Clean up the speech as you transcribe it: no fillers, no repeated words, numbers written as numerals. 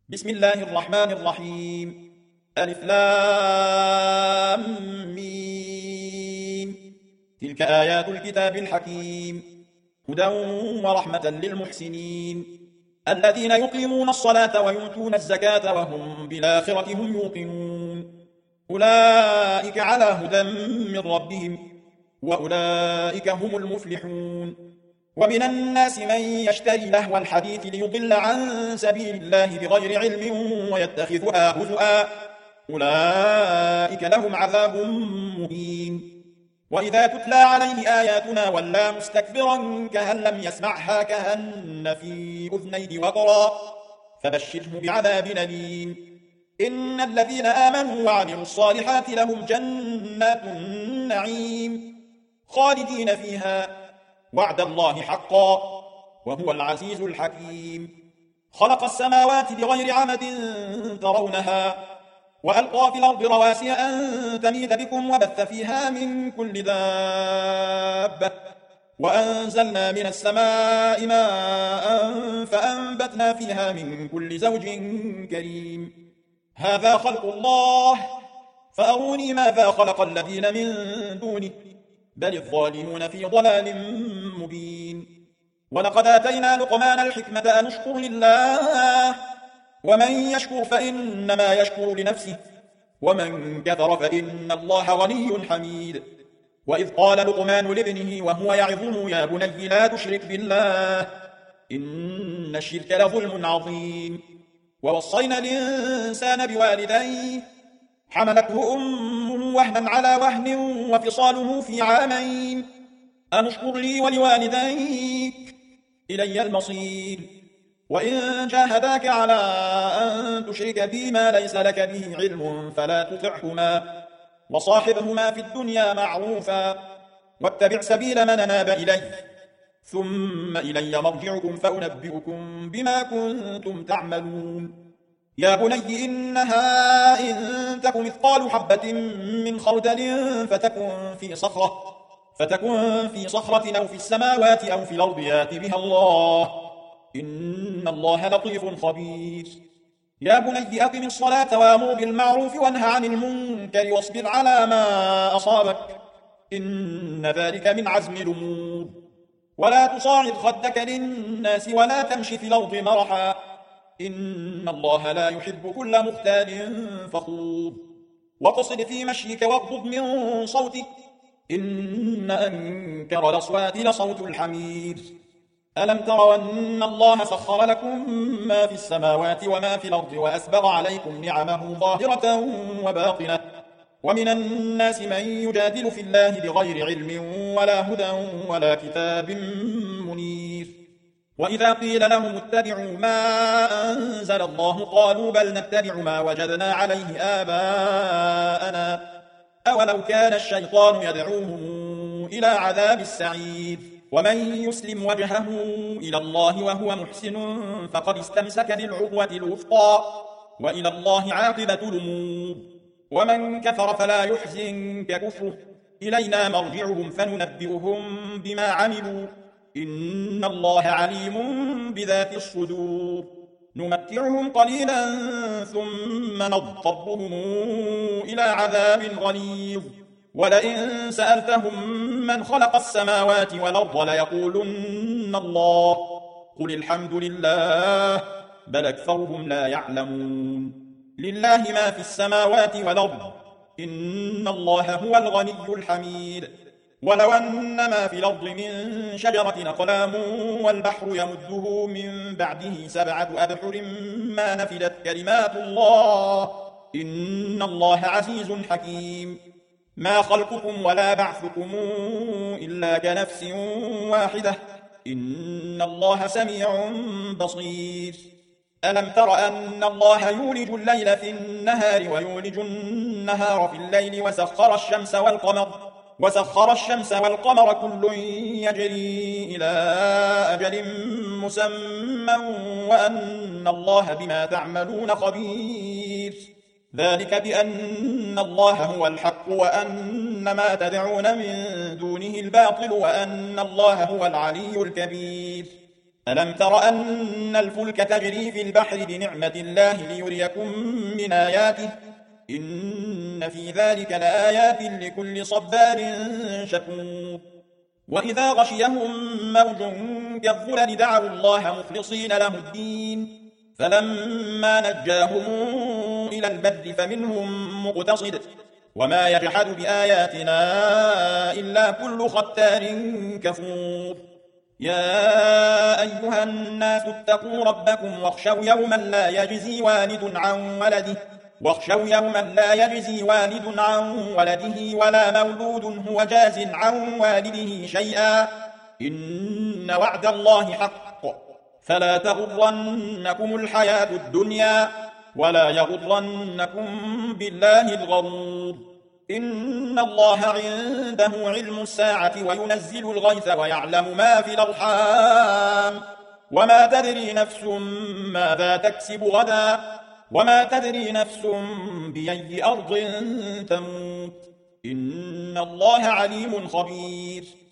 بسم الله الرحمن الرحيم. ألف لام ميم. تلك آيات الكتاب الحكيم، هدى ورحمة للمحسنين الذين يقيمون الصلاة ويؤتون الزكاة وهم بالآخرة هم يوقنون. أولئك على هدى من ربهم وأولئك هم المفلحون. ومن الناس من يشتري لهو الحديث ليضل عن سبيل الله بغير علم ويتخذها هزؤا، أولئك لهم عذاب مهين. وإذا تتلى عليه آياتنا ولى مستكبرا كأن لم يسمعها كأن في أذنيه وقرا، فبشره بعذاب أليم. إن الذين آمنوا وعملوا الصالحات لهم جنات النعيم خالدين فيها، وعد الله حقا وهو العزيز الحكيم. خلق السماوات بغير عمد ترونها وألقى في الأرض رواسي أن تميد بكم وبث فيها من كل دابة، وأنزلنا من السماء ماء فأنبتنا فيها من كل زوج كريم. هذا خلق الله فأروني ماذا خلق الذين من دونه، بل الظالمون في ضلال مبين. ولقد آتينا لقمان الحكمة أن اشكر لله، ومن يشكر فإنما يشكر لنفسه، ومن كفر فإن الله غني حميد. وإذ قال لقمان لابنه وهو يعظه يا بني لا تشرك بالله إن الشرك لظلم عظيم. ووصينا الإنسان بوالديه حملته أمه وهنا على وهن وفصاله في عامين أن اشكر لي ولوالديك إلي المصير. وإن جاهداك على أن تشرك بي ما ليس لك به علم فلا تطعهما، وصاحبهما في الدنيا معروفا، واتبع سبيل من أناب إلي، ثم إلي مرجعكم فأنبئكم بما كنتم تعملون. يا بني إنها إن تك مثقال حبة من خردل فتكن في صخرة أو في السماوات أو في الأرض يأت بها الله، إن الله لطيف خبير. يا بني أقم الصلاة وأمر بالمعروف وانه عن المنكر واصبر على ما أصابك، إن ذلك من عزم الأمور. ولا تصاعد خدك للناس ولا تمش في الأرض مرحا، إن الله لا يحب كل مختال فخور. واقصد في مشيك واغضض من صوتك، إن أنكر الأصوات لصوت الحمير. ألم تروا أن الله سخر لكم ما في السماوات وما في الأرض وأسبغ عليكم نعمه ظاهرة وباطنة، ومن الناس من يجادل في الله بغير علم ولا هدى ولا كتاب منير. وإذا قيل لهم اتبعوا ما أنزل الله قالوا بل نتبع ما وجدنا عليه آباءنا، أولو كان الشيطان يدعوهم إلى عذاب السعير. ومن يسلم وجهه إلى الله وهو محسن فقد استمسك بالعروة الوثقى، وإلى الله عاقبة الأمور. ومن كفر فلا يحزنك كفره، إلينا مرجعهم فننبئهم بما عملوا، إن الله عليم بذات الصدور. نمتعهم قليلا ثم نضطرهم إلى عذاب غليظ، ولئن سألتهم من خلق السماوات والأرض ليقولن الله، قل الحمد لله بل أكثرهم لا يعلمون. لله ما في السماوات والأرض، إن الله هو الغني الحميد. ولو أن ما في الأرض من شجرة أقلام والبحر يمده من بعده 7 أبحر ما نفدت كلمات الله، إن الله عزيز حكيم. ما خلقكم ولا بعثكم إلا كنفس واحدة، إن الله سميع بصير. ألم تر أن الله يولج الليل في النهار ويولج النهار في الليل وسخر الشمس والقمر كل يجري إلى أجل مسمى وأن الله بما تعملون خبير. ذلك بأن الله هو الحق وأن ما تدعون من دونه الباطل وأن الله هو العلي الكبير. ألم تر أن الفلك تجري في البحر بنعمة الله ليريكم من آياته إن في ذلك لآيات لكل صبار شكور وإذا غشيهم موج كالظلل دعوا الله مخلصين له الدين فلما نجاهم إلى البر فمنهم مقتصد وما يجحد بآياتنا إلا كل ختار كفور يا أيها الناس اتقوا ربكم واخشوا يوما لا يجزي والد عن ولده ولا مولود هو جاز عن والده شيئا إن وعد الله حق فلا تغرنكم الحياة الدنيا ولا يغرنكم بالله الغرور إن الله عنده علم الساعة وينزل الغيث ويعلم ما في الأرحام وما تدري نفس ماذا تكسب غدا وما تدري نفس بأي أرض تموت إن الله عليم خبير